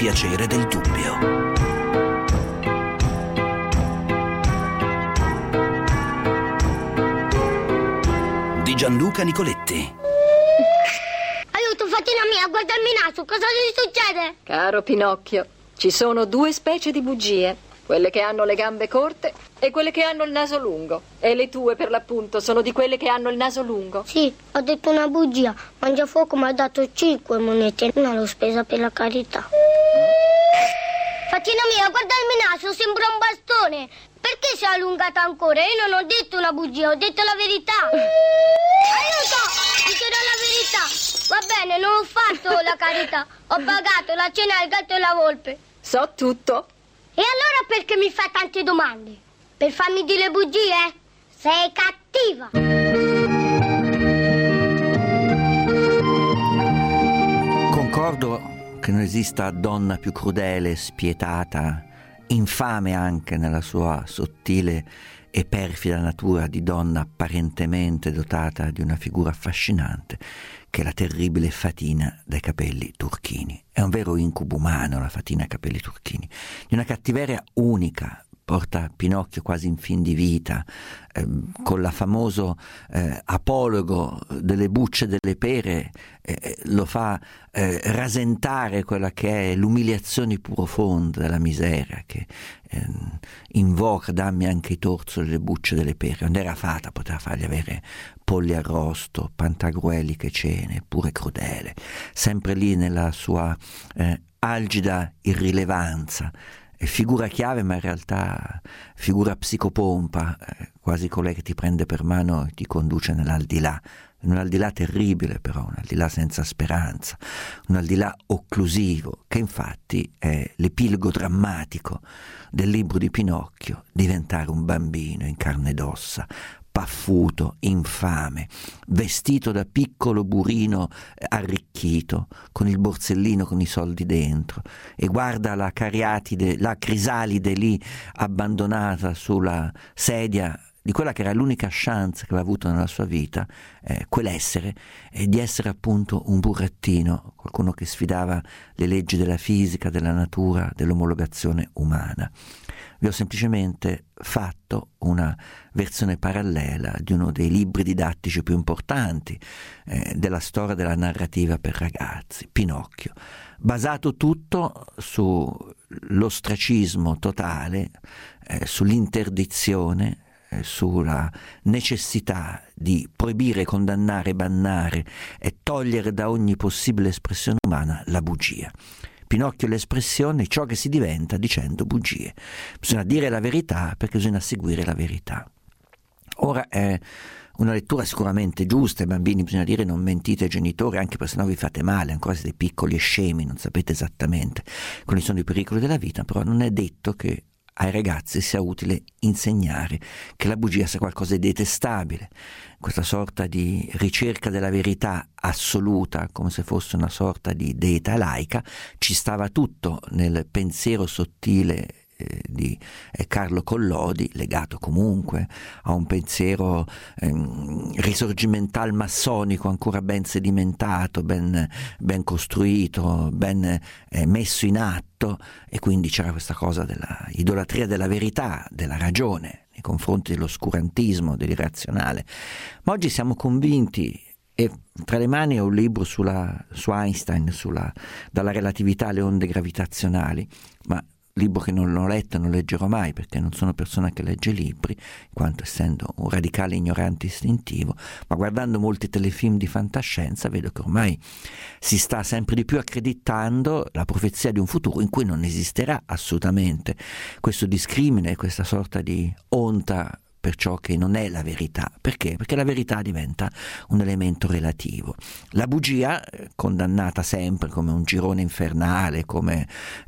piacere del dubbio. Di Gianluca Nicoletti. Aiuto, fatina mia, guardarmi il naso, cosa gli succede? Caro Pinocchio, ci sono due specie di bugie. Quelle che hanno le gambe corte e quelle che hanno il naso lungo. E le tue, per l'appunto, sono di quelle che hanno il naso lungo. Sì, ho detto una bugia. Mangiafuoco mi ha dato 5 monete. Una l'ho spesa per la carità. Fatina mia, guardarmi il naso, sembra un bastone. Perché si è allungata ancora? Io non ho detto una bugia, ho detto la verità. Aiuto! Dicerò la verità. Va bene, non ho fatto la carità. Ho pagato la cena al gatto e la volpe. So tutto. E allora perché mi fai tante domande? Per farmi dire bugie? Sei cattiva! Concordo che non esista donna più crudele, spietata, infame anche nella sua sottile e perfida natura di donna apparentemente dotata di una figura affascinante, che è la terribile Fatina dai capelli turchini. È un vero incubo umano la Fatina ai capelli turchini, di una cattiveria unica. Porta Pinocchio quasi in fin di vita, con la famoso apologo delle bucce delle pere, lo fa rasentare quella che è l'umiliazione profonda della miseria, che invoca: dammi anche i torzoli e le bucce delle pere. Quando era fata poteva fargli avere polli arrosto, pantagrueliche cene, eppure crudele, sempre lì nella sua algida irrilevanza. Figura chiave, ma in realtà figura psicopompa, quasi colei che ti prende per mano e ti conduce nell'aldilà, in un aldilà terribile però, un aldilà senza speranza, un aldilà occlusivo, che infatti è l'epilogo drammatico del libro di Pinocchio: diventare un bambino in carne ed ossa, paffuto, infame, vestito da piccolo burino arricchito, con il borsellino con i soldi dentro, e guarda la cariatide, la crisalide lì abbandonata sulla sedia di quella che era l'unica chance che aveva avuto nella sua vita, quell'essere, di essere appunto un burattino, qualcuno che sfidava le leggi della fisica, della natura, dell'omologazione umana. Vi ho semplicemente fatto una versione parallela di uno dei libri didattici più importanti della storia della narrativa per ragazzi, Pinocchio, basato tutto sull'ostracismo totale, sull'interdizione, sulla necessità di proibire, condannare, bannare e togliere da ogni possibile espressione umana la bugia. Pinocchio è l'espressione, ciò che si diventa dicendo bugie. Bisogna dire la verità perché bisogna seguire la verità. Ora è una lettura sicuramente giusta. Ai bambini bisogna dire: non mentite ai genitori, anche perché sennò vi fate male, ancora siete piccoli e scemi, non sapete esattamente quali sono i pericoli della vita. Però non è detto che ai ragazzi sia utile insegnare che la bugia sia qualcosa di detestabile, questa sorta di ricerca della verità assoluta, come se fosse una sorta di deità laica. Ci stava tutto nel pensiero sottile di Carlo Collodi, legato comunque a un pensiero risorgimental massonico ancora ben sedimentato, ben costruito, ben messo in atto, e quindi c'era questa cosa della idolatria della verità, della ragione nei confronti dell'oscurantismo, dell'irrazionale. Ma oggi siamo convinti, e tra le mani ho un libro su Einstein, dalla relatività alle onde gravitazionali, ma libro che non ho letto e non leggerò mai, perché non sono persona che legge libri, in quanto essendo un radicale ignorante istintivo, ma guardando molti telefilm di fantascienza vedo che ormai si sta sempre di più accreditando la profezia di un futuro in cui non esisterà assolutamente questo discrimine, questa sorta di onta per ciò che non è la verità. Perché? Perché la verità diventa un elemento relativo. La bugia, condannata sempre come un girone infernale, come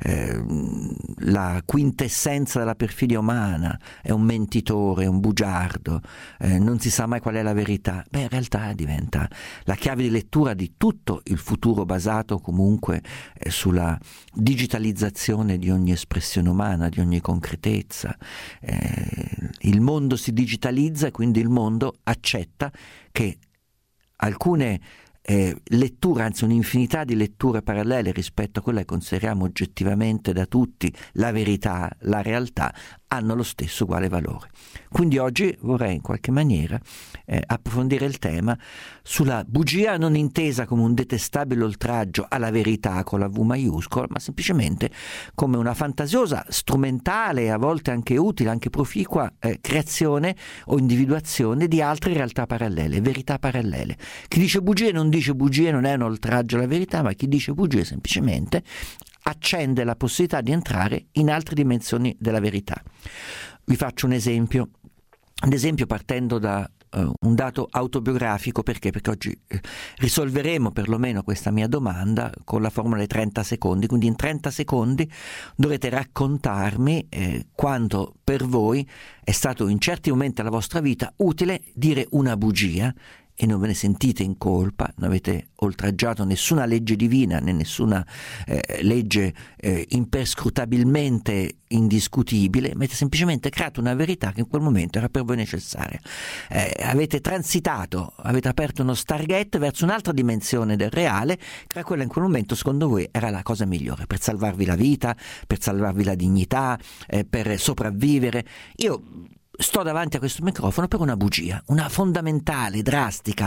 la quintessenza della perfidia umana, è un mentitore, un bugiardo, non si sa mai qual è la verità. In realtà diventa la chiave di lettura di tutto il futuro, basato comunque sulla digitalizzazione di ogni espressione umana, di ogni concretezza. Il mondo si digitalizza e quindi il mondo accetta che alcune lettura, anzi un'infinità di letture parallele rispetto a quella che consideriamo oggettivamente da tutti la verità, la realtà, hanno lo stesso uguale valore. Quindi oggi vorrei in qualche maniera approfondire il tema sulla bugia, non intesa come un detestabile oltraggio alla verità con la V maiuscola, ma semplicemente come una fantasiosa, strumentale, a volte anche utile, anche proficua creazione o individuazione di altre realtà parallele, verità parallele. Chi dice bugie non è un oltraggio alla verità, ma chi dice bugie semplicemente accende la possibilità di entrare in altre dimensioni della verità. Vi faccio un esempio partendo da un dato autobiografico. Perché oggi risolveremo perlomeno questa mia domanda con la formula dei 30 secondi, quindi in 30 secondi dovrete raccontarmi quanto per voi è stato in certi momenti della vostra vita utile dire una bugia e non ve ne sentite in colpa, non avete oltraggiato nessuna legge divina né nessuna legge imperscrutabilmente indiscutibile, ma avete semplicemente creato una verità che in quel momento era per voi necessaria. Avete transitato, avete aperto uno Stargate verso un'altra dimensione del reale, che era quella in quel momento secondo voi era la cosa migliore per salvarvi la vita, per salvarvi la dignità, per sopravvivere. Io sto davanti a questo microfono per una bugia, una fondamentale, drastica,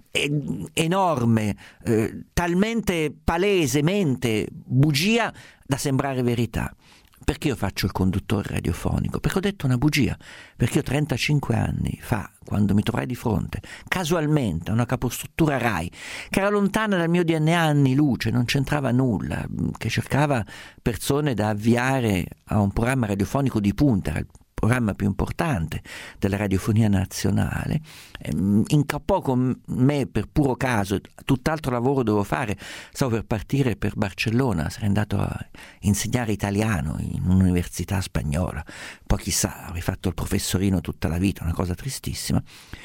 enorme, talmente palesemente bugia da sembrare verità. Perché io faccio il conduttore radiofonico? Perché ho detto una bugia, perché io 35 anni fa, quando mi trovai di fronte casualmente a una capostruttura RAI che era lontana dal mio DNA anni luce, non c'entrava nulla, che cercava persone da avviare a un programma radiofonico di punta, era il programma più importante della radiofonia nazionale, incappò con me per puro caso, tutt'altro lavoro dovevo fare, stavo per partire per Barcellona, sarei andato a insegnare italiano in un'università spagnola, poi chissà, avrei fatto il professorino tutta la vita, una cosa tristissima.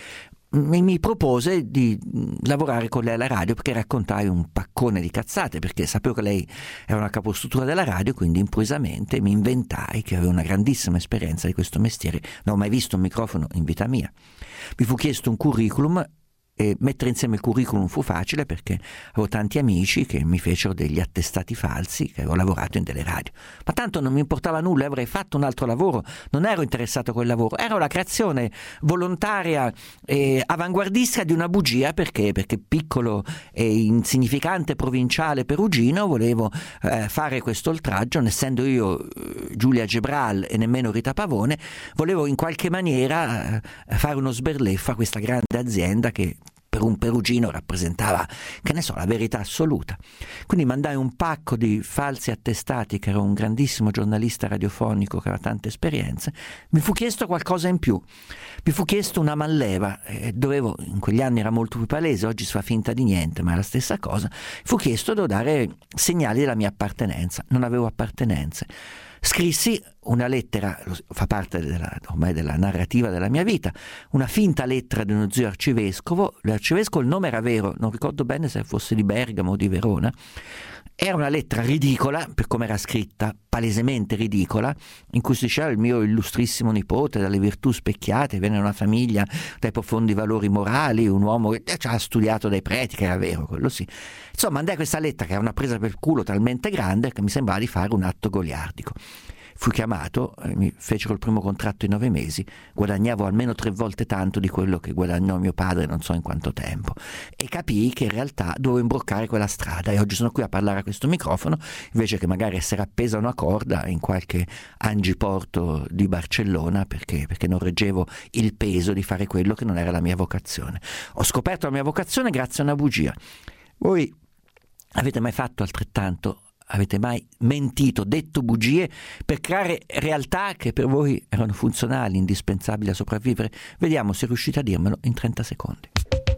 Mi propose di lavorare con lei alla radio perché raccontai un paccone di cazzate, perché sapevo che lei era una capostruttura della radio, quindi improvvisamente mi inventai che avevo una grandissima esperienza di questo mestiere, non ho mai visto un microfono in vita mia. Mi fu chiesto un curriculum e mettere insieme il curriculum fu facile perché avevo tanti amici che mi fecero degli attestati falsi che avevo lavorato in delle radio, ma tanto non mi importava nulla, avrei fatto un altro lavoro, non ero interessato a quel lavoro, ero la creazione volontaria e avanguardista di una bugia perché piccolo e insignificante provinciale perugino volevo fare questo oltraggio, essendo io Giulia Gebral e nemmeno Rita Pavone, volevo in qualche maniera fare uno sberleffo a questa grande azienda che per un perugino rappresentava, che ne so, la verità assoluta. Quindi mandai un pacco di falsi attestati, che era un grandissimo giornalista radiofonico che aveva tante esperienze. Mi fu chiesto qualcosa in più, mi fu chiesto una manleva, dovevo, in quegli anni era molto più palese, oggi si fa finta di niente, ma è la stessa cosa. Fu chiesto, devo dare segnali della mia appartenenza, non avevo appartenenze. Scrissi una lettera, fa parte ormai della narrativa della mia vita, una finta lettera di uno zio arcivescovo. L'arcivescovo, il nome era vero, non ricordo bene se fosse di Bergamo o di Verona. Era una lettera ridicola, per come era scritta, palesemente ridicola, in cui si diceva il mio illustrissimo nipote, dalle virtù specchiate, viene da una famiglia dai profondi valori morali, un uomo che ci ha studiato dai preti, che era vero, quello sì. Insomma, mandai questa lettera che era una presa per culo talmente grande che mi sembrava di fare un atto goliardico. Fui chiamato, mi fecero il primo contratto in 9 mesi, guadagnavo almeno 3 volte tanto di quello che guadagnò mio padre non so in quanto tempo, e capii che in realtà dovevo imbroccare quella strada, e oggi sono qui a parlare a questo microfono invece che magari essere appesa a una corda in qualche angiporto di Barcellona perché non reggevo il peso di fare quello che non era la mia vocazione. Ho scoperto la mia vocazione grazie a una bugia. Voi avete mai fatto altrettanto? Avete mai mentito, detto bugie per creare realtà che per voi erano funzionali, indispensabili a sopravvivere? Vediamo se riuscite a dirmelo in 30 secondi.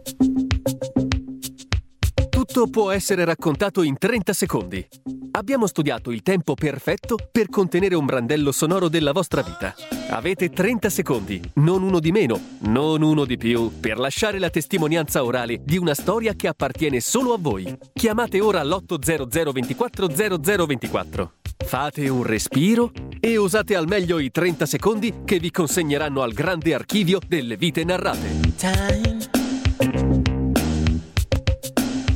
Tutto può essere raccontato in 30 secondi. Abbiamo studiato il tempo perfetto per contenere un brandello sonoro della vostra vita. Avete 30 secondi, non uno di meno, non uno di più, per lasciare la testimonianza orale di una storia che appartiene solo a voi. Chiamate ora l'800 24 0024. Fate un respiro e usate al meglio i 30 secondi che vi consegneranno al grande archivio delle vite narrate.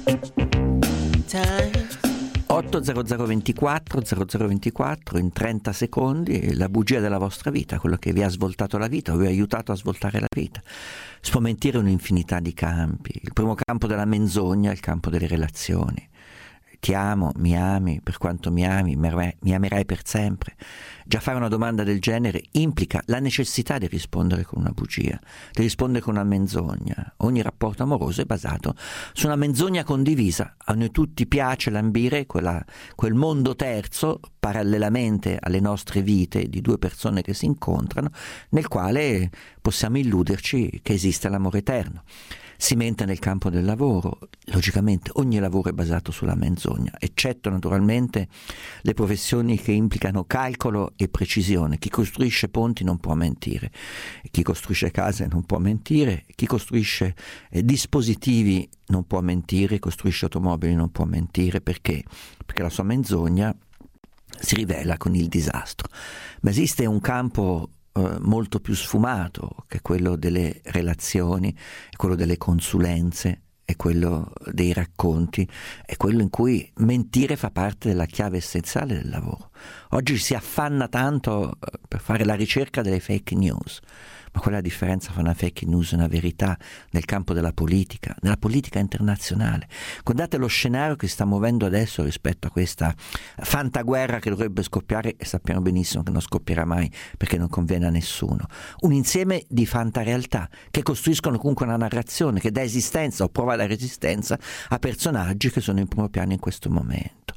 80024 0024, in 30 secondi la bugia della vostra vita, quello che vi ha svoltato la vita o vi ha aiutato a svoltare la vita. Si può mentire in un'infinità di campi. Il primo campo della menzogna è il campo delle relazioni. Ti amo, mi ami, per quanto mi ami, mi amerai per sempre. Già fare una domanda del genere implica la necessità di rispondere con una bugia, di rispondere con una menzogna. Ogni rapporto amoroso è basato su una menzogna condivisa. A noi tutti piace lambire quel mondo terzo, parallelamente alle nostre vite, di due persone che si incontrano, nel quale possiamo illuderci che esiste l'amore eterno. Si mente nel campo del lavoro. Logicamente ogni lavoro è basato sulla menzogna, eccetto naturalmente le professioni che implicano calcolo e precisione. Chi costruisce ponti non può mentire, chi costruisce case non può mentire, chi costruisce dispositivi non può mentire, costruisce automobili non può mentire. Perché? Perché la sua menzogna si rivela con il disastro. Ma esiste un campo molto più sfumato, che è quello delle relazioni, è quello delle consulenze, è quello dei racconti, è quello in cui mentire fa parte della chiave essenziale del lavoro. Oggi si affanna tanto per fare la ricerca delle fake news, ma qual è la differenza fra una fake news e una verità nel campo della politica, nella politica internazionale? Guardate lo scenario che si sta muovendo adesso rispetto a questa fantaguerra che dovrebbe scoppiare, e sappiamo benissimo che non scoppierà mai perché non conviene a nessuno. Un insieme di fantarealtà che costruiscono comunque una narrazione che dà esistenza o prova la resistenza a personaggi che sono in primo piano in questo momento.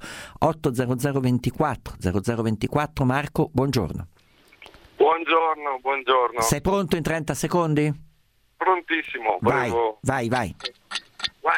80024 0024, Marco, buongiorno. Buongiorno. Sei pronto in 30 secondi? Prontissimo. Vai. Ma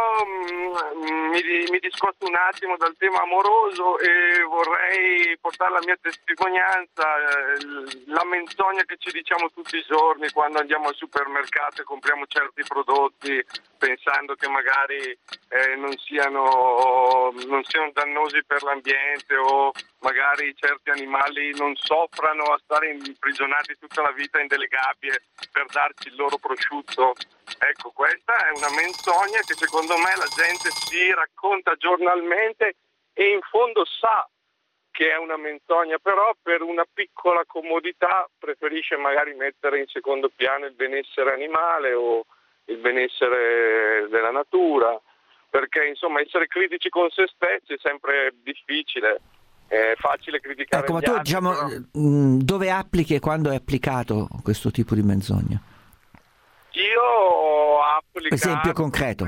io mi discosto un attimo dal tema amoroso e vorrei portare la mia testimonianza, la menzogna che ci diciamo tutti i giorni quando andiamo al supermercato e compriamo certi prodotti pensando che magari non siano dannosi per l'ambiente, o magari certi animali non soffrano a stare imprigionati tutta la vita in delle gabbie per darci il loro prosciutto. Ecco, questa è una menzogna che secondo me la gente si racconta giornalmente e in fondo sa che è una menzogna, però per una piccola comodità preferisce magari mettere in secondo piano il benessere animale o il benessere della natura, perché insomma essere critici con se stessi è sempre difficile. È facile criticare. Ecco, ma gli tu altri, diciamo però... dove applichi e quando è applicato questo tipo di menzogna? Io ho applicato, esempio concreto.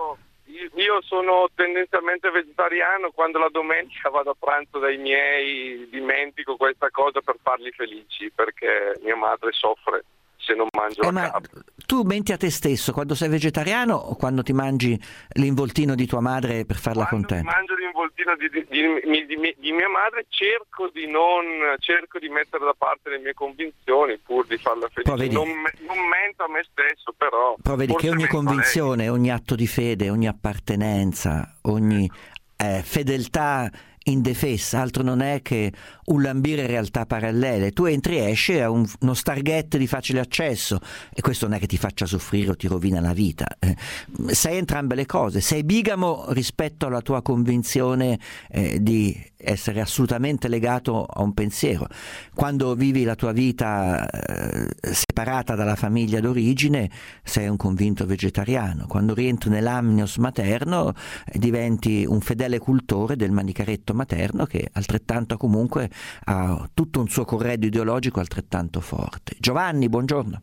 Io sono tendenzialmente vegetariano, quando la domenica vado a pranzo dai miei dimentico questa cosa per farli felici, perché mia madre soffre se non mangio la ma carne. tu menti a te stesso quando sei vegetariano o quando ti mangi l'involtino di tua madre per farla contenta? Quando mangio l'involtino di mia madre cerco di mettere da parte le mie convinzioni pur di farla felice. Non mento a me stesso, però vedi che ogni convinzione, ogni atto di fede, ogni appartenenza, ogni fedeltà indefessa altro non è che un lambire realtà parallele. Tu entri e esci a uno Stargate di facile accesso, e questo non è che ti faccia soffrire o ti rovina la vita. Sei entrambe le cose. Sei bigamo rispetto alla tua convinzione di essere assolutamente legato a un pensiero. Quando vivi la tua vita separata dalla famiglia d'origine sei un convinto vegetariano. Quando rientri nell'amnios materno diventi un fedele cultore del manicaretto materno, che altrettanto comunque ha tutto un suo corredo ideologico altrettanto forte. Giovanni, buongiorno.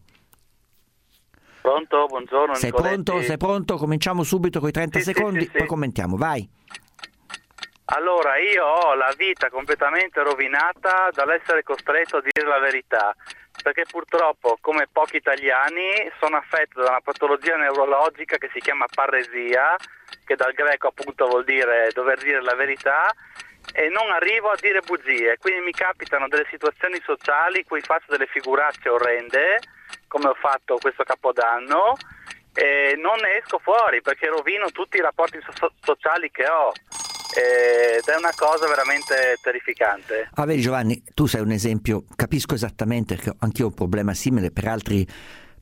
Pronto? Buongiorno. Sei pronto? Sei pronto? Cominciamo subito con i 30 secondi, poi commentiamo. Vai. Allora, io ho la vita completamente rovinata dall'essere costretto a dire la verità, perché purtroppo, come pochi italiani, sono affetto da una patologia neurologica che si chiama parresia, che dal greco appunto vuol dire dover dire la verità, e non arrivo a dire bugie. Quindi mi capitano delle situazioni sociali in cui faccio delle figuracce orrende, come ho fatto questo Capodanno, e non ne esco fuori perché rovino tutti i rapporti sociali che ho. Ed è una cosa veramente terrificante. Vedi Giovanni, tu sei un esempio, capisco esattamente, perché anch'io ho un problema simile per altri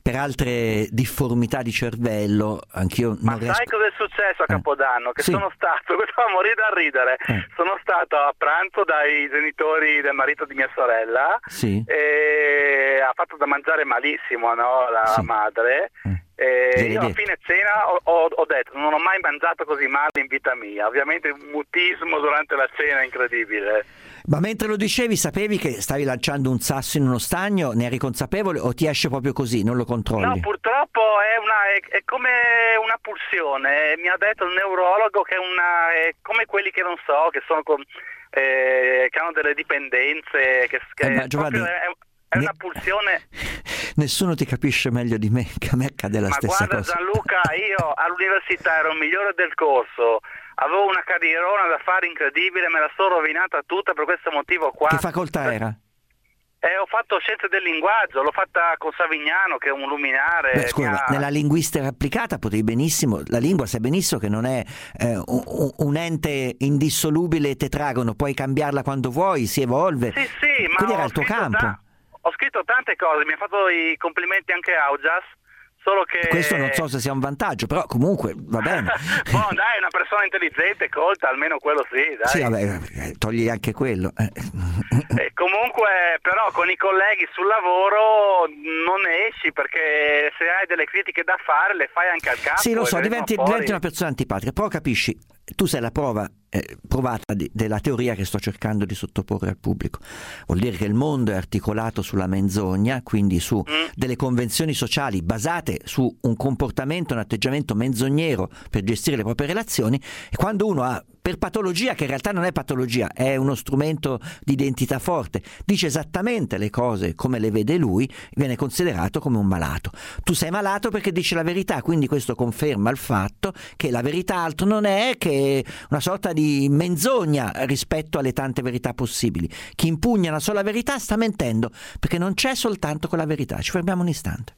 per altre difformità di cervello anch'io non riesco. Sai cosa è successo a Capodanno? Che sì. sono stato, questo fa morire da ridere, sono stato a pranzo dai genitori del marito di mia sorella, sì. E ha fatto da mangiare malissimo, no, la madre. E io a fine cena ho detto non ho mai mangiato così male in vita mia, ovviamente un mutismo durante la cena incredibile. Ma mentre lo dicevi sapevi che stavi lanciando un sasso in uno stagno? Ne eri consapevole o ti esce proprio così, non lo controlli? No, purtroppo è come una pulsione, mi ha detto il neurologo che è come quelli che non so, che sono che hanno delle dipendenze, che Giovanni, è una pulsione. Nessuno ti capisce meglio di me, che a me accade la stessa cosa. Ma guarda Gianluca, io all'università ero il migliore del corso, avevo una carrierona da fare incredibile, me la sono rovinata tutta per questo motivo qua. Che facoltà era? Ho fatto scienze del linguaggio, l'ho fatta con Savignano che è un luminare. Beh, scusa, nella linguistica applicata potevi benissimo, la lingua sai benissimo che non è un ente indissolubile tetragono, puoi cambiarla quando vuoi, si evolve. Sì, ma quindi era il tuo campo. Ho scritto tante cose, mi ha fatto i complimenti anche Augias, solo che... Questo non so se sia un vantaggio, però comunque va bene. Boh, dai, una persona intelligente, colta, almeno quello sì, dai. Sì, vabbè, togli anche quello. Comunque, però, con i colleghi sul lavoro non esci, perché se hai delle critiche da fare, le fai anche al capo. Sì, lo so, diventi una persona antipatica, però capisci, tu sei la prova provata della teoria che sto cercando di sottoporre al pubblico. Vuol dire che il mondo è articolato sulla menzogna, quindi su delle convenzioni sociali basate su un comportamento, un atteggiamento menzognero per gestire le proprie relazioni, e quando uno ha, per patologia, che in realtà non è patologia, è uno strumento di identità forte, dice esattamente le cose come le vede lui, viene considerato come un malato. Tu sei malato perché dici la verità, quindi questo conferma il fatto che la verità altro non è che una sorta di menzogna rispetto alle tante verità possibili. Chi impugna una sola verità sta mentendo, perché non c'è soltanto quella verità. Ci fermiamo un istante.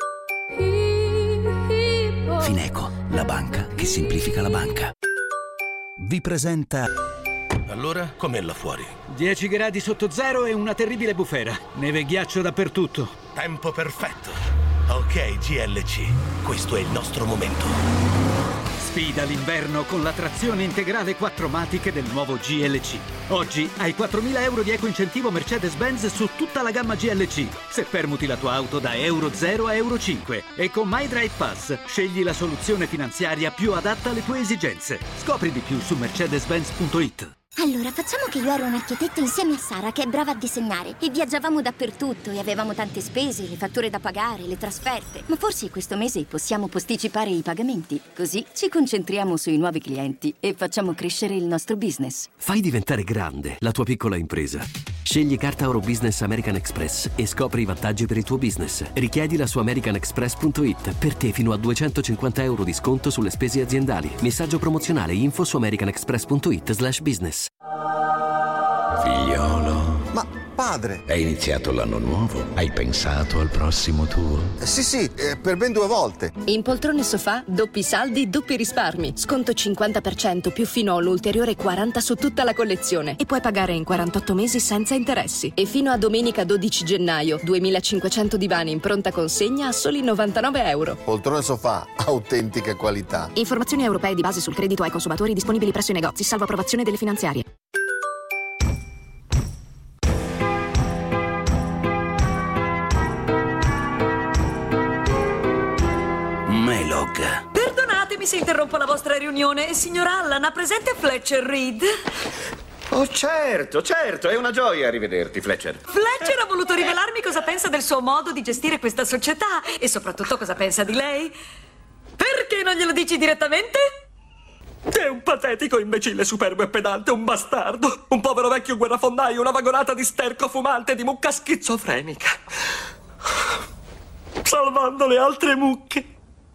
Fineco, la banca che semplifica la banca. Vi presenta... Allora, com'è là fuori? 10 gradi sotto zero e una terribile bufera. Neve e ghiaccio dappertutto. Tempo perfetto. Ok, GLC, questo è il nostro momento. Sfida l'inverno con la trazione integrale 4MATIC del nuovo GLC. Oggi hai 4.000 euro di eco-incentivo Mercedes-Benz su tutta la gamma GLC, se permuti la tua auto da Euro 0 a Euro 5. E con MyDrive Pass scegli la soluzione finanziaria più adatta alle tue esigenze. Scopri di più su mercedes-benz.it. Allora, facciamo che io ero un architetto insieme a Sara, che è brava a disegnare, e viaggiavamo dappertutto e avevamo tante spese, le fatture da pagare, le trasferte. Ma forse questo mese possiamo posticipare i pagamenti, così ci concentriamo sui nuovi clienti e facciamo crescere il nostro business. Fai diventare grande la tua piccola impresa. Scegli carta Euro Business American Express e scopri i vantaggi per il tuo business. Richiedila su americanexpress.it. Per te fino a 250 euro di sconto sulle spese aziendali. Messaggio promozionale: info su americanexpress.it/business. Figliolo. Ma padre, È iniziato l'anno nuovo? Hai pensato al prossimo tuo? sì, per ben 2 volte. In poltrone sofà, doppi saldi, doppi risparmi. Sconto 50% più Finolo ulteriore 40 su tutta la collezione. E puoi pagare in 48 mesi senza interessi. E fino a domenica 12 gennaio, 2.500 divani in pronta consegna a soli 99 euro. Poltrone sofà, autentica qualità. Informazioni europee di base sul credito ai consumatori disponibili presso i negozi, salvo approvazione delle finanziarie. Melog. Perdonatemi se interrompo la vostra riunione. Signor Allan, ha presente Fletcher Reed? Oh, certo, è una gioia rivederti, Fletcher. Fletcher ha voluto rivelarmi cosa pensa del suo modo di gestire questa società e soprattutto cosa pensa di lei. Perché non glielo dici direttamente? È un patetico imbecille superbo e pedante, un bastardo, un povero vecchio guerrafondaio, una vagonata di sterco fumante, di mucca schizofrenica, salvando le altre mucche.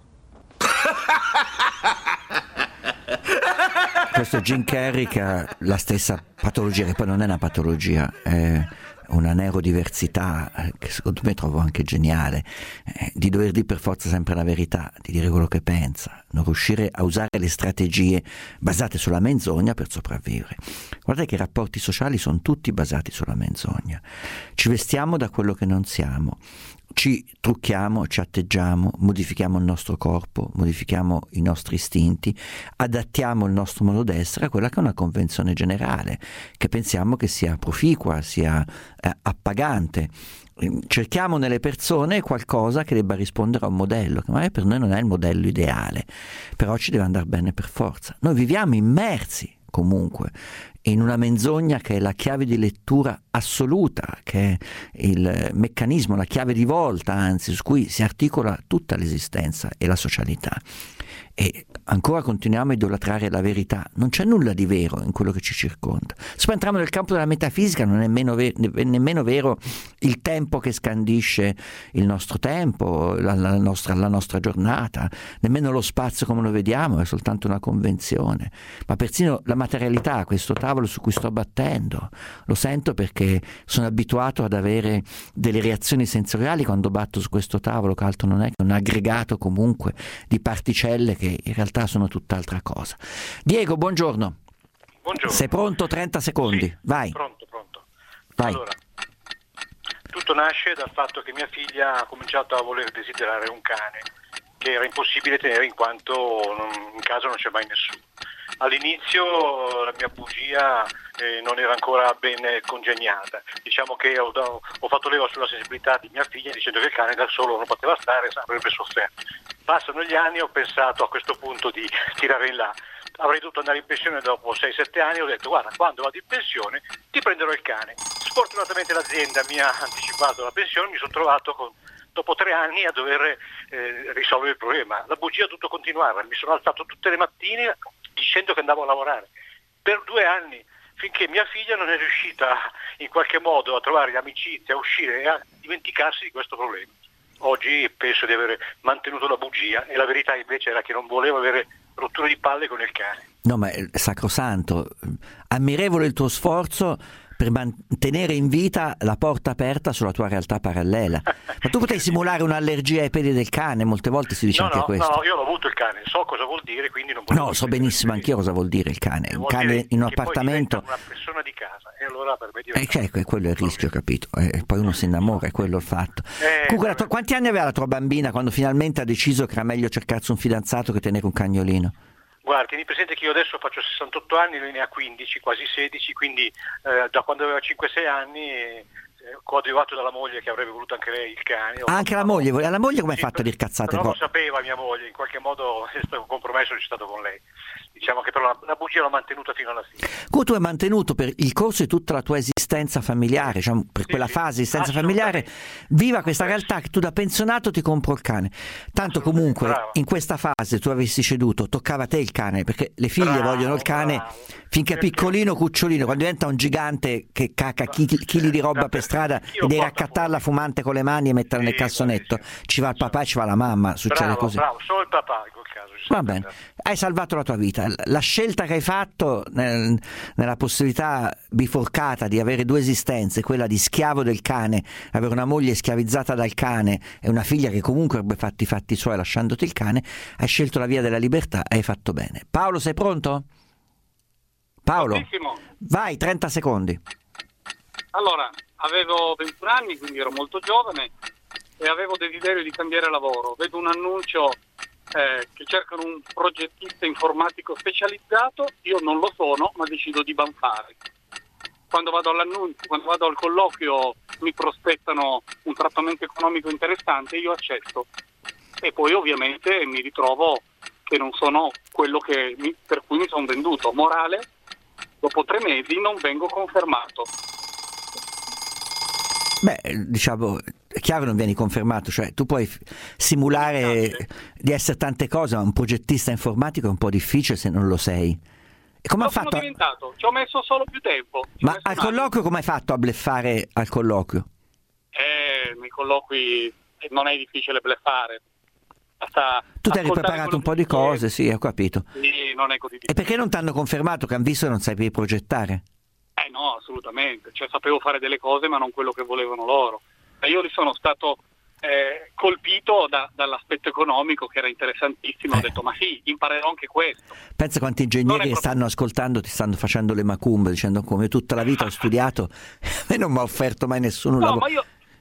Questo Jim Carrey che ha la stessa patologia, che poi non è una patologia, è una neurodiversità che secondo me trovo anche geniale, di dover dire per forza sempre la verità, di dire quello che pensa, non riuscire a usare le strategie basate sulla menzogna per sopravvivere. Guardate che i rapporti sociali sono tutti basati sulla menzogna. Ci vestiamo da quello che non siamo, ci trucchiamo, ci atteggiamo, modifichiamo il nostro corpo, modifichiamo i nostri istinti, adattiamo il nostro modo d'essere a quella che è una convenzione generale, che pensiamo che sia proficua, sia appagante. Cerchiamo nelle persone qualcosa che debba rispondere a un modello, che magari per noi non è il modello ideale, però ci deve andare bene per forza. Noi viviamo immersi comunque in una menzogna che è la chiave di lettura assoluta, che è il meccanismo, la chiave di volta, anzi, su cui si articola tutta l'esistenza e la socialità. E ancora continuiamo a idolatrare la verità. Non c'è nulla di vero in quello che ci circonda. Se poi entriamo nel campo della metafisica, non è nemmeno vero il tempo che scandisce il nostro tempo, la nostra giornata, nemmeno lo spazio come lo vediamo, è soltanto una convenzione. Ma persino la materialità, questo tavolo su cui sto battendo, lo sento perché sono abituato ad avere delle reazioni sensoriali quando batto su questo tavolo, che altro non è che un aggregato comunque di particelle che in realtà sono tutt'altra cosa. Diego, buongiorno. Buongiorno. Sei pronto? 30 secondi. Sì, vai. Pronto. Vai. Allora, tutto nasce dal fatto che mia figlia ha cominciato a voler desiderare un cane che era impossibile tenere in quanto in casa non c'è mai nessuno. All'inizio la mia bugia non era ancora ben congegnata. Diciamo che ho fatto leva sulla sensibilità di mia figlia dicendo che il cane da solo non poteva stare, avrebbe sofferto. Passano gli anni e ho pensato a questo punto di tirare in là. Avrei dovuto andare in pensione dopo 6-7 anni, ho detto guarda, quando vado in pensione ti prenderò il cane. Sfortunatamente l'azienda mi ha anticipato la pensione, mi sono trovato dopo 3 anni a dover risolvere il problema. La bugia ha dovuto continuare, mi sono alzato tutte le mattine dicendo che andavo a lavorare per 2 anni, finché mia figlia non è riuscita in qualche modo a trovare amicizia, a uscire e a dimenticarsi di questo problema. Oggi penso di aver mantenuto la bugia e la verità invece era che non volevo avere rotture di palle con il cane. No, ma è sacrosanto, ammirevole il tuo sforzo per mantenere in vita la porta aperta sulla tua realtà parallela. Ma tu potevi simulare un'allergia ai peli del cane, molte volte si dice anche questo. No, io l'ho avuto il cane, so cosa vuol dire, quindi non volevo... No, so benissimo anch'io cosa vuol dire il cane. Un cane in un appartamento... Poi una persona di casa, e allora per me diventa... Ecco, quello è il rischio, capito? Poi uno si innamora, è quello il fatto. Comunque, quanti anni aveva la tua bambina quando finalmente ha deciso che era meglio cercarsi un fidanzato che tenere un cagnolino? Guarda, tieni presente che io adesso faccio 68 anni, lui ne ha 15, quasi 16, quindi da quando aveva 5-6 anni, coadiuvato dalla moglie che avrebbe voluto anche lei il cane. Anche la moglie come hai fatto a dire cazzate? Non lo sapeva mia moglie, in qualche modo è stato un compromesso, c'è stato con lei. Diciamo che però la bugia l'ho mantenuta fino alla fine. Come tu hai mantenuto per il corso di tutta la tua esistenza familiare, diciamo, per quella fase di esistenza familiare, viva questa realtà che tu da pensionato ti compro il cane. Tanto comunque in questa fase tu avessi ceduto, toccava a te il cane, perché le figlie vogliono il cane finché è piccolino, cucciolino, quando diventa un gigante che caca chili di roba per strada e devi raccattarla fumante con le mani e metterla nel cassonetto, ci va il papà e ci va la mamma, succede così. Bravo, solo il papà in quel caso. Va bene, hai salvato la tua vita. La scelta che hai fatto nella possibilità biforcata di avere 2 esistenze, quella di schiavo del cane, avere una moglie schiavizzata dal cane e una figlia che comunque avrebbe fatto i fatti suoi lasciandoti il cane, hai scelto la via della libertà e hai fatto bene. Paolo, sei pronto? Paolo, Prontissimo. Vai, 30 secondi. Allora, avevo 21 anni, quindi ero molto giovane e avevo desiderio di cambiare lavoro. Vedo un annuncio che cercano un progettista informatico specializzato, io non lo sono, ma decido di banfare. Quando vado all'annuncio, quando vado al colloquio mi prospettano un trattamento economico interessante, io accetto. E poi ovviamente mi ritrovo che non sono quello per cui mi sono venduto. Morale, dopo 3 mesi non vengo confermato. Beh, diciamo, è chiaro che non vieni confermato, cioè tu puoi simulare di essere tante cose, ma un progettista informatico è un po' difficile se non lo sei. E come ha fatto? Sono diventato, ci ho messo solo più tempo. Ma al colloquio come hai fatto a bluffare al colloquio? Nei colloqui non è difficile bluffare. Tu ti eri preparato un po' di cose, sì, ho capito. Sì, non è così difficile. E perché non ti hanno confermato che hanno visto che non sapevi progettare? No, assolutamente. Cioè, sapevo fare delle cose, ma non quello che volevano loro. E io sono stato colpito dall'aspetto economico, che era interessantissimo. Ho detto, ma sì, imparerò anche questo. Pensa quanti ingegneri che stanno ascoltando ti stanno facendo le macumbe, dicendo come tutta la vita ho studiato e non mi ha offerto mai nessuno lavoro. Ma io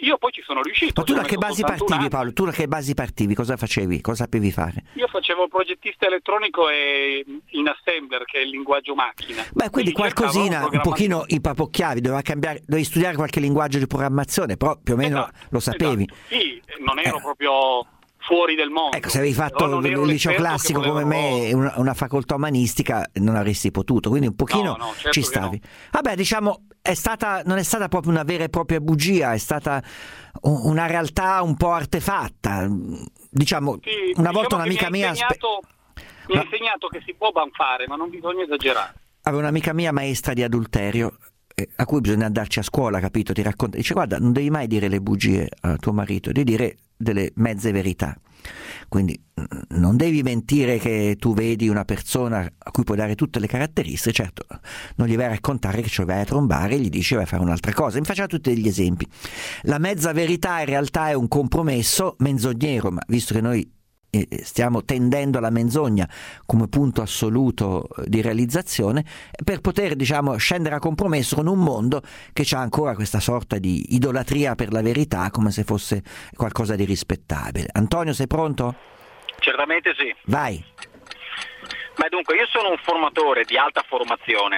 io poi ci sono riuscito. Ma tu da che basi partivi, Paolo? Tu da che basi partivi? Cosa facevi? Cosa sapevi fare? Io facevo il progettista elettronico e in assembler, che è il linguaggio macchina. Beh, quindi qualcosina, un pochino impapocchiavi, dovevi studiare qualche linguaggio di programmazione, però più o meno lo sapevi. Esatto. Sì, non ero proprio fuori del mondo. Ecco, se avevi fatto il liceo classico come me, una facoltà umanistica, non avresti potuto, quindi un pochino certo ci stavi. No. Vabbè, diciamo, non è stata proprio una vera e propria bugia, è stata una realtà un po' artefatta. Diciamo, una volta un'amica mia mi ha insegnato che si può banfare, ma non bisogna esagerare. Avevo un'amica mia maestra di adulterio, a cui bisogna andarci a scuola, capito? Ti racconta, dice: guarda, non devi mai dire le bugie a tuo marito, devi dire delle mezze verità. Quindi non devi mentire che tu vedi una persona a cui puoi dare tutte le caratteristiche. Certo, non gli vai a raccontare che ci vai a trombare e gli dici vai a fare un'altra cosa. Mi faceva tutti degli esempi. La mezza verità in realtà è un compromesso menzognero, ma visto che noi stiamo tendendo alla menzogna come punto assoluto di realizzazione, per poter, diciamo, scendere a compromesso con un mondo che ha ancora questa sorta di idolatria per la verità, come se fosse qualcosa di rispettabile. Antonio, sei pronto? Certamente sì. Vai. Beh, dunque, io sono un formatore di alta formazione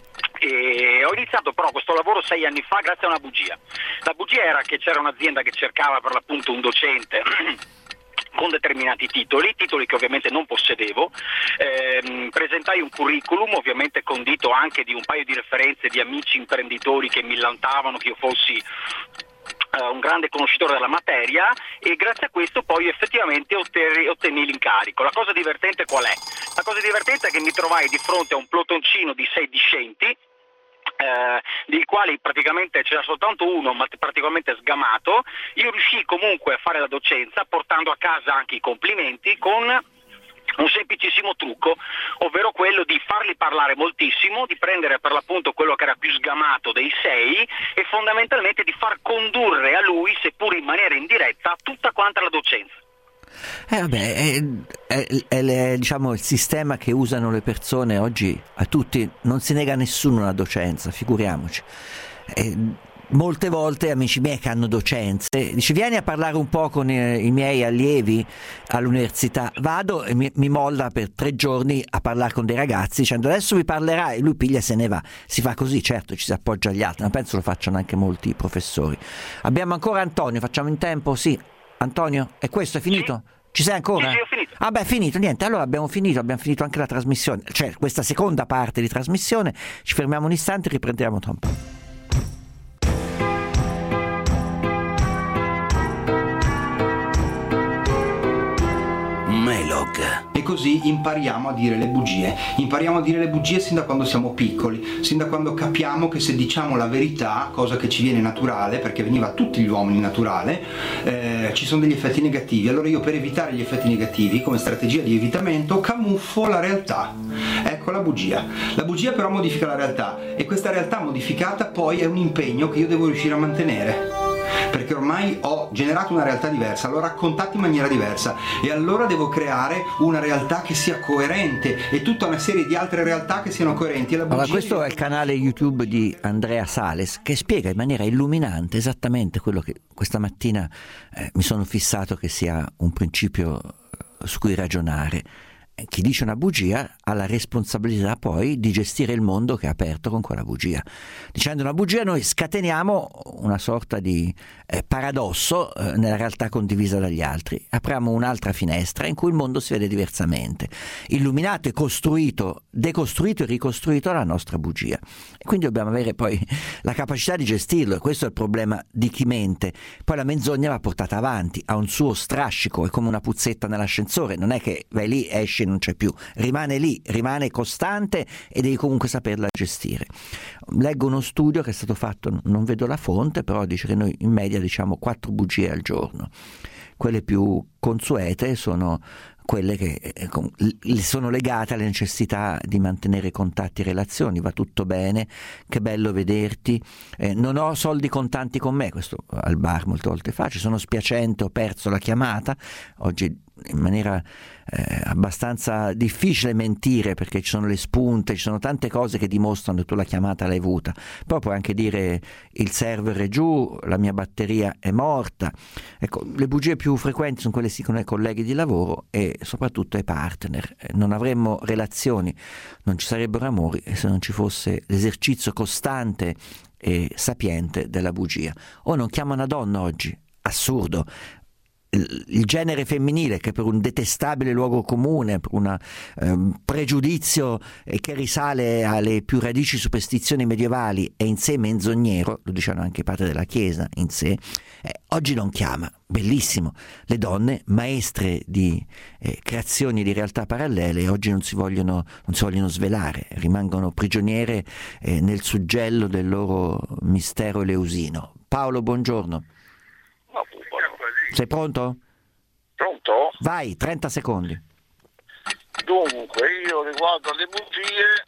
e ho iniziato però questo lavoro 6 anni fa grazie a una bugia. La bugia era che c'era un'azienda che cercava per l'appunto un docente con determinati titoli che ovviamente non possedevo. Presentai un curriculum, ovviamente condito anche di un paio di referenze di amici imprenditori che millantavano che io fossi un grande conoscitore della materia, e grazie a questo poi effettivamente ottenni l'incarico. La cosa divertente qual è? La cosa divertente è che mi trovai di fronte a un plutoncino di 6 discenti, di quali praticamente c'era soltanto uno, ma praticamente sgamato. Io riuscii comunque a fare la docenza portando a casa anche i complimenti con un semplicissimo trucco, ovvero quello di farli parlare moltissimo, di prendere per l'appunto quello che era più sgamato dei 6 e fondamentalmente di far condurre a lui, seppur in maniera indiretta, tutta quanta la docenza. È diciamo il sistema che usano le persone oggi. A tutti non si nega a nessuno una docenza, figuriamoci. Molte volte amici miei che hanno docenze dice: vieni a parlare un po' con i miei allievi all'università. Vado e mi molla per 3 giorni a parlare con dei ragazzi dicendo: adesso vi parlerai, e lui piglia e se ne va. Si fa così, certo, ci si appoggia agli altri, ma penso lo facciano anche molti professori. Abbiamo ancora Antonio, facciamo in tempo? Sì. Antonio, e questo è finito? Sì. Ci sei ancora? Sì, ho finito. Ah beh, finito, niente, allora abbiamo finito anche la trasmissione, cioè questa seconda parte di trasmissione. Ci fermiamo un istante e riprendiamo tra un po'. E così impariamo a dire le bugie. Impariamo a dire le bugie sin da quando siamo piccoli, sin da quando capiamo che se diciamo la verità, cosa che ci viene naturale, perché veniva a tutti gli uomini naturale, ci sono degli effetti negativi. Allora io, per evitare gli effetti negativi, come strategia di evitamento, camuffo la realtà. Ecco la bugia. La bugia però modifica la realtà, e questa realtà modificata poi è un impegno che io devo riuscire a mantenere, perché ormai ho generato una realtà diversa, l'ho raccontata in maniera diversa, e allora devo creare una realtà che sia coerente e tutta una serie di altre realtà che siano coerenti. E la bugia... Allora, questo è il canale YouTube di Andrea Sales, che spiega in maniera illuminante esattamente quello che questa mattina mi sono fissato che sia un principio su cui ragionare. Chi dice una bugia ha la responsabilità poi di gestire il mondo che è aperto con quella bugia. Dicendo una bugia noi scateniamo una sorta di paradosso nella realtà condivisa dagli altri. Apriamo un'altra finestra in cui il mondo si vede diversamente, illuminato e costruito, decostruito e ricostruito dalla nostra bugia. E quindi dobbiamo avere poi la capacità di gestirlo, e questo è il problema di chi mente. Poi la menzogna va portata avanti, ha un suo strascico, è come una puzzetta nell'ascensore, non è che vai lì, esci, non c'è più, rimane lì, rimane costante e devi comunque saperla gestire. Leggo uno studio che è stato fatto, non vedo la fonte, però dice che noi in media diciamo 4 bugie al giorno. Quelle più consuete sono quelle che sono legate alle necessità di mantenere contatti e relazioni. Va tutto bene, che bello vederti, non ho soldi contanti con me, questo al bar molte volte faccio, sono spiacente, ho perso la chiamata. Oggi in maniera abbastanza difficile mentire, perché ci sono le spunte, ci sono tante cose che dimostrano che tu la chiamata l'hai avuta. Poi puoi anche dire il server è giù, la mia batteria è morta. Ecco, le bugie più frequenti sono quelle con i colleghi di lavoro e soprattutto ai partner. Non avremmo relazioni, non ci sarebbero amori se non ci fosse l'esercizio costante e sapiente della bugia. Non chiama una donna oggi, assurdo. Il genere femminile, che per un detestabile luogo comune, per un pregiudizio che risale alle più radici superstizioni medievali, è in sé menzognero, lo dicevano anche i padri della Chiesa, in sé, oggi non chiama. Bellissimo, le donne maestre di creazioni di realtà parallele oggi non si vogliono svelare, rimangono prigioniere nel suggello del loro mistero eleusino. Paolo, buongiorno. Sei pronto? Pronto? Vai, 30 secondi. Dunque, io riguardo alle bugie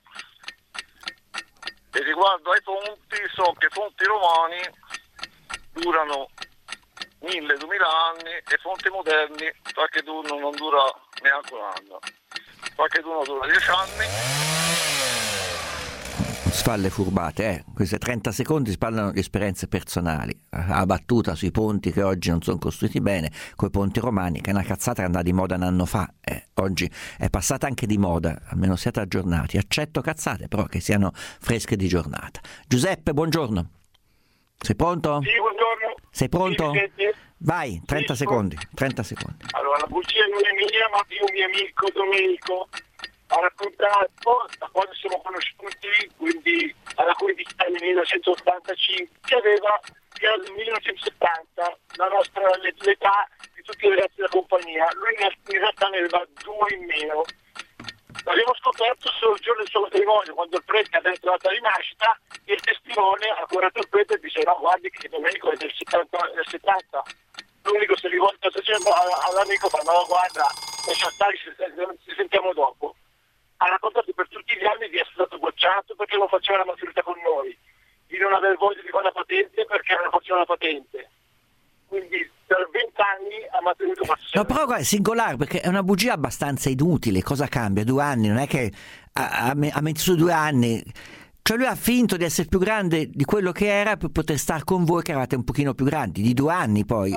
e riguardo ai fonti, so che fonti romani durano 1000-2000 anni e fonti moderni qualcheduno non dura neanche un anno, qualcheduno dura 10 anni. Spalle furbate, queste 30 secondi parlano di esperienze personali. La battuta sui ponti che oggi non sono costruiti bene, coi ponti romani, che è una cazzata che andava di moda un anno fa, oggi è passata anche di moda, almeno siate aggiornati. Accetto cazzate, però che siano fresche di giornata. Giuseppe, buongiorno. Sei pronto? Sì, buongiorno. Sei pronto? Sì, vai, 30 secondi. Allora, la bugia non è mia, ma di un mio amico Domenico. Ha raccontato da quando siamo conosciuti, quindi alla 15 anni 1985, che aveva fino al 1970 la nostra l'età di tutti i ragazzi della compagnia. Lui in realtà ne aveva 2 in meno. L'abbiamo scoperto solo il giorno del suo matrimonio, quando il prete ha detto la data di nascita, e il testimone ha guardato il prete e dice: no, guardi che Domenico è del 70. L'unico si è rivolto all'amico, ma no, guarda, lascia stare, ci sentiamo dopo. Ha raccontato per tutti gli anni di essere stato bocciato perché non faceva la maturità con noi, di non aver voglia di fare la patente perché non faceva la patente. Quindi per 20 anni ha mantenuto passione. No, però è singolare, perché è una bugia abbastanza inutile. Cosa cambia? 2 anni, non è che ha messo su 2 anni. Cioè lui ha finto di essere più grande di quello che era per poter stare con voi che eravate un pochino più grandi, di 2 anni poi.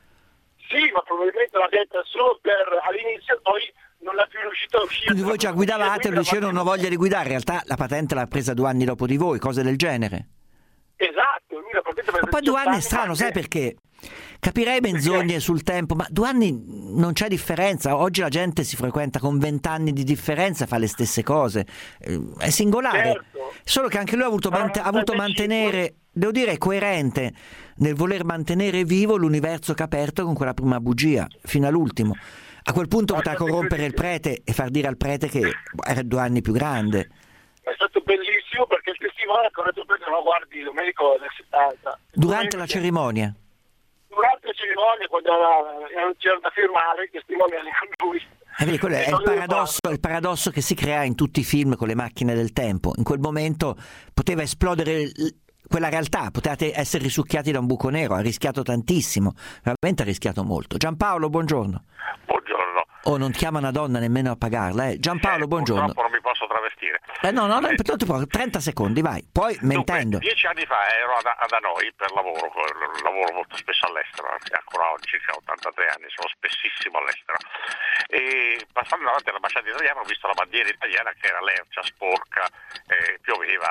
Sì, ma probabilmente l'ha detta solo per all'inizio, poi non l'ha più riuscito a uscire. Quindi voi già guidavate e lui diceva non ho voglia di guidare, in realtà la patente l'ha presa 2 anni dopo di voi, cose del genere. Esatto, lui la patente ma poi 2 anni è strano, sai perché? Capirei menzogne sul tempo, ma 2 anni non c'è differenza. Oggi la gente si frequenta con 20 anni di differenza, fa le stesse cose, è singolare. Certo. Solo che anche lui ha avuto mantenere, devo dire, è coerente nel voler mantenere vivo l'universo che ha aperto con quella prima bugia fino all'ultimo. A quel punto poteva corrompere il prete e far dire al prete che era 2 anni più grande. È stato bellissimo perché il testimone ha corretto il prete: no, guardi, Domenico è del 70. Durante la cerimonia? Durante la cerimonia, quando c'era da firmare, il testimone era con lui. Vedi, quello è il paradosso che si crea in tutti i film con le macchine del tempo. In quel momento poteva esplodere quella realtà, potevate essere risucchiati da un buco nero. Ha rischiato tantissimo, veramente ha rischiato molto. Giampaolo, buongiorno. Buongiorno. Non chiama una donna nemmeno a pagarla, Giampaolo, buongiorno. Purtroppo non mi posso travestire. No, 30 secondi, vai. Poi mentendo. 10 anni fa ero da noi per lavoro molto spesso all'estero, ancora oggi che ho 83 anni, sono spessissimo all'estero. E passando davanti all'ambasciata italiana ho visto la bandiera italiana che era lercia, sporca, pioveva,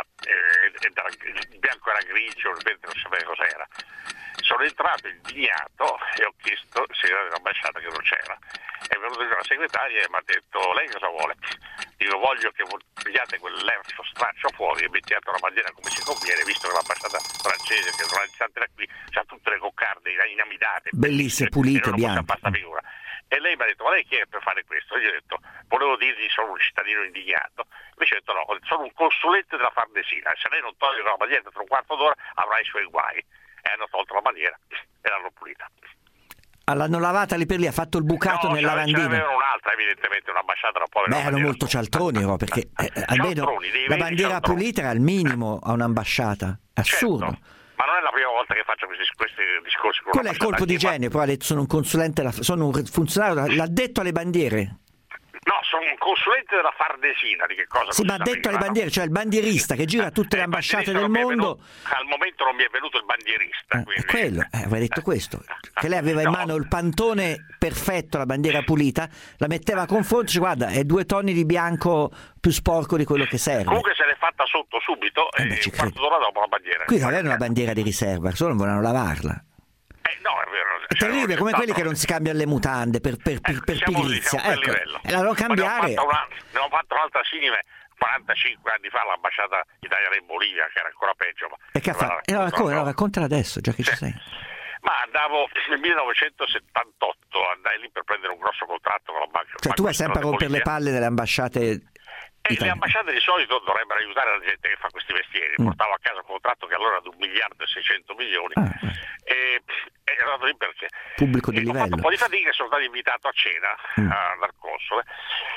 il bianco era grigio, il verde non sapeva cos'era. Sono entrato indignato e ho chiesto se era dell'ambasciata, che non c'era. È venuto la segretaria e mi ha detto: lei cosa vuole? Io voglio che togliate quel lercio straccio fuori e mettiate una bandiera come si conviene, visto che l'ambasciata francese, che non è qui, ha tutte le coccarde inamidate, bellissime, pulite, bianche. E lei mi ha detto: ma lei chi è per fare questo? E io ho detto: volevo dirgli sono un cittadino indignato. Invece ho detto: no, sono un consulente della Farnesina, se lei non toglie la bandiera tra un quarto d'ora avrà i suoi guai. E hanno tolto la bandiera e l'hanno pulita. L'hanno lavata lì per lì, ha fatto il bucato nel lavandino. Ce n'avevano un'altra, evidentemente, un'ambasciata non può avere. Erano molto cialtroni, perché almeno la bandiera pulita era il minimo a un'ambasciata. Assurdo. Certo. Ma non è la prima volta volta che faccio questi discorsi con quello è il colpo di genio, però ha detto sono un consulente, sono un funzionario, l'ha detto alle bandiere. No, sono un consulente della Farnesina, di che cosa? Sì, ma ha detto alle bandiere, cioè il bandierista che gira a tutte le ambasciate del mondo. Al momento non mi è venuto il bandierista. Quello, avrei detto questo, che lei aveva in mano il pantone perfetto, la bandiera pulita, la metteva a confronto, dice, guarda, è 2 tonni di bianco più sporco di quello che serve. Comunque se l'è fatta sotto subito e un quarto d'ora dopo la bandiera. Qui non è una bandiera di riserva, solo non volevano lavarla. No, è vero. È terribile, come quelli che non si cambiano le mutande per pigrizia. Ecco, e la devono cambiare. Ne ho fatto un'altra simile 45 anni fa all'ambasciata italiana in Bolivia, che era ancora peggio. E che ha fatto? Raccontala adesso, già che ci sei. Ma andavo nel 1978, andai lì per prendere un grosso contratto con la banca. Cioè tu vai sempre a rompere le palle delle ambasciate. Le ambasciate di solito dovrebbero aiutare la gente che fa questi mestieri. Portavo a casa un contratto che allora era di 1.600 milioni e ero andato lì perché pubblico di livello. Ho fatto un po' di fatica e sono stato invitato a cena dal console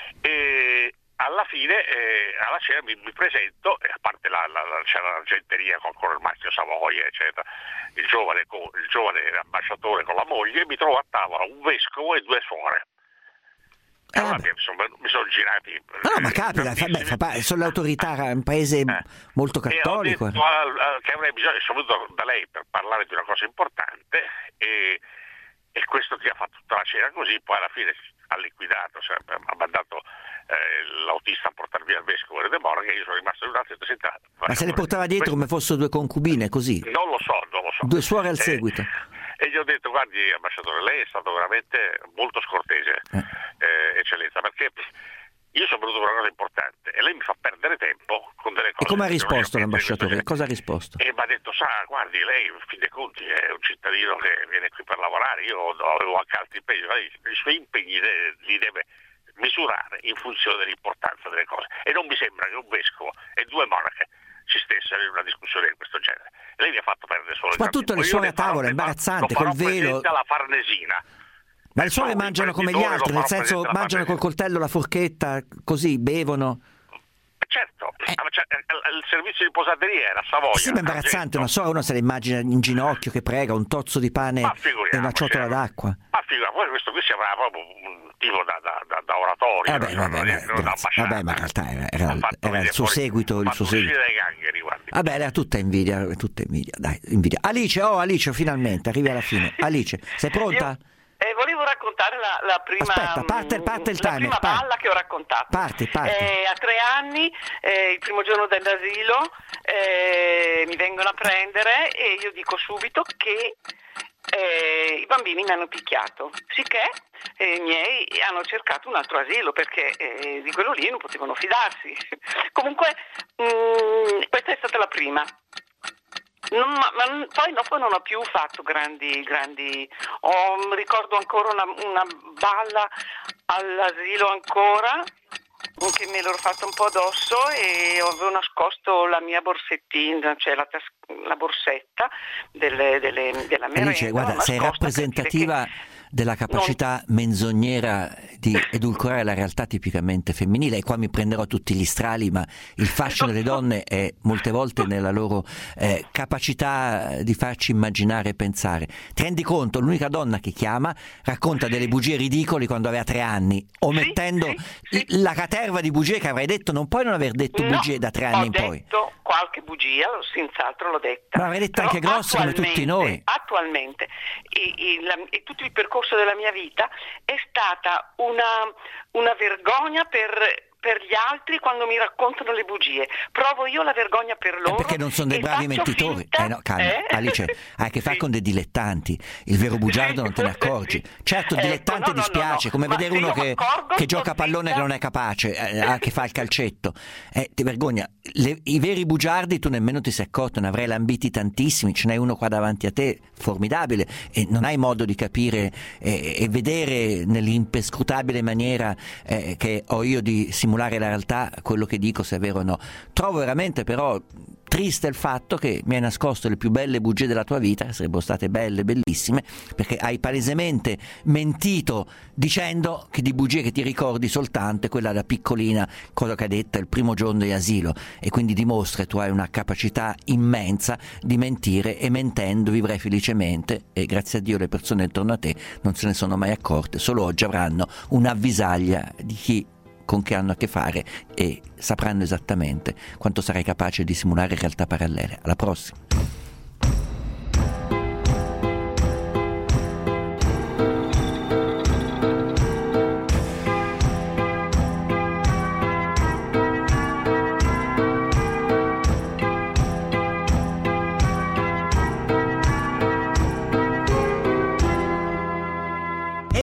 e alla fine alla cena mi presento e a parte c'era l'argenteria con ancora il maschio Savoia eccetera, il giovane ambasciatore con la moglie, mi trovo a tavola un vescovo e 2 suore. Allora mi sono girati. No, ma capita, sono le autorità, è un paese molto cattolico. E ho detto che avrei bisogno, sono venuto da lei per parlare di una cosa importante e questo che ha fatto tutta la cena così, poi alla fine ha liquidato, cioè, ha mandato l'autista a portare via il vescovo De Mora, che io sono rimasto in un altro sentato. Ma se le portava dietro come fossero 2 concubine, così? Non lo so. 2 suore al seguito. E gli ho detto, guardi ambasciatore, lei è stato veramente molto scortese, eccellenza, perché io sono venuto per una cosa importante e lei mi fa perdere tempo con delle cose. E come ha risposto l'ambasciatore? Cosa ha risposto? E mi ha detto, guardi, lei in fin dei conti è un cittadino che viene qui per lavorare, io avevo anche altri impegni, i suoi impegni li deve misurare in funzione dell'importanza delle cose e non mi sembra che un vescovo e 2 monache ci stessero in una discussione di questo genere. Lei mi ha fatto perdere solo soprattutto le suore a tavola, è imbarazzante, col velo. La Farnesina. Ma le suore mangiano come gli altri, nel senso mangiano col coltello, la forchetta, così, bevono. Certo, il servizio di posateria era Savoia. Sì, ma è imbarazzante, una suora uno se la immagina in ginocchio che prega, un tozzo di pane e una ciotola d'acqua. Ma poi questo qui sembrava proprio un tipo da oratorio. Vabbè, ma in realtà era il suo seguito. Vabbè, era tutta invidia, dai, invidia. Alice, finalmente, arrivi alla fine. Alice, sei pronta? Volevo raccontare la prima. Aspetta, parte il timer. La prima balla che ho raccontato. Parti. A 3 anni, il primo giorno dell'asilo, mi vengono a prendere e io dico subito che i bambini mi hanno picchiato, sicché i miei hanno cercato un altro asilo perché di quello lì non potevano fidarsi. Comunque, questa è stata la prima. Poi non ho più fatto grandi ricordo ancora una balla all'asilo ancora che me l'ho fatta un po' addosso e avevo nascosto la mia borsettina, cioè la borsetta della merenda. Alice, guarda, sei rappresentativa della capacità menzognera di edulcorare la realtà tipicamente femminile, e qua mi prenderò tutti gli strali, ma il fascino delle donne è molte volte nella loro capacità di farci immaginare e pensare. Ti rendi conto? L'unica donna che chiama racconta delle bugie ridicoli quando aveva 3 anni, omettendo la caterva di bugie che avrei detto. Non puoi non aver detto bugie da 3 anni in poi. Ho detto qualche bugia, senz'altro l'ho detta. Ma avrei detto anche grosse come tutti noi. Attualmente e tutto il percorso della mia vita è stata una vergogna per gli altri quando mi raccontano le bugie. Provo io la vergogna per loro. Perché non sono dei bravi mentitori. No, calma. Alice, hai a che fare con dei dilettanti. Il vero bugiardo non te ne accorgi. Certo, dilettante dispiace, come vedere uno che gioca a pallone che non è capace, che fa il calcetto. Ti vergogna. I veri bugiardi tu nemmeno ti sei accorto, ne avrai lambiti tantissimi, ce n'hai uno qua davanti a te, formidabile, e non hai modo di capire e vedere nell'impescrutabile maniera che ho io di simulare la realtà quello che dico, se è vero o no. Trovo veramente però triste il fatto che mi hai nascosto le più belle bugie della tua vita, che sarebbero state belle, bellissime, perché hai palesemente mentito dicendo che di bugie che ti ricordi soltanto è quella da piccolina, cosa che hai detto il primo giorno di asilo, e quindi dimostra che tu hai una capacità immensa di mentire, e mentendo vivrai felicemente, e grazie a Dio le persone intorno a te non se ne sono mai accorte, solo oggi avranno un'avvisaglia di chi con che hanno a che fare e sapranno esattamente quanto sarai capace di simulare realtà parallele. Alla prossima!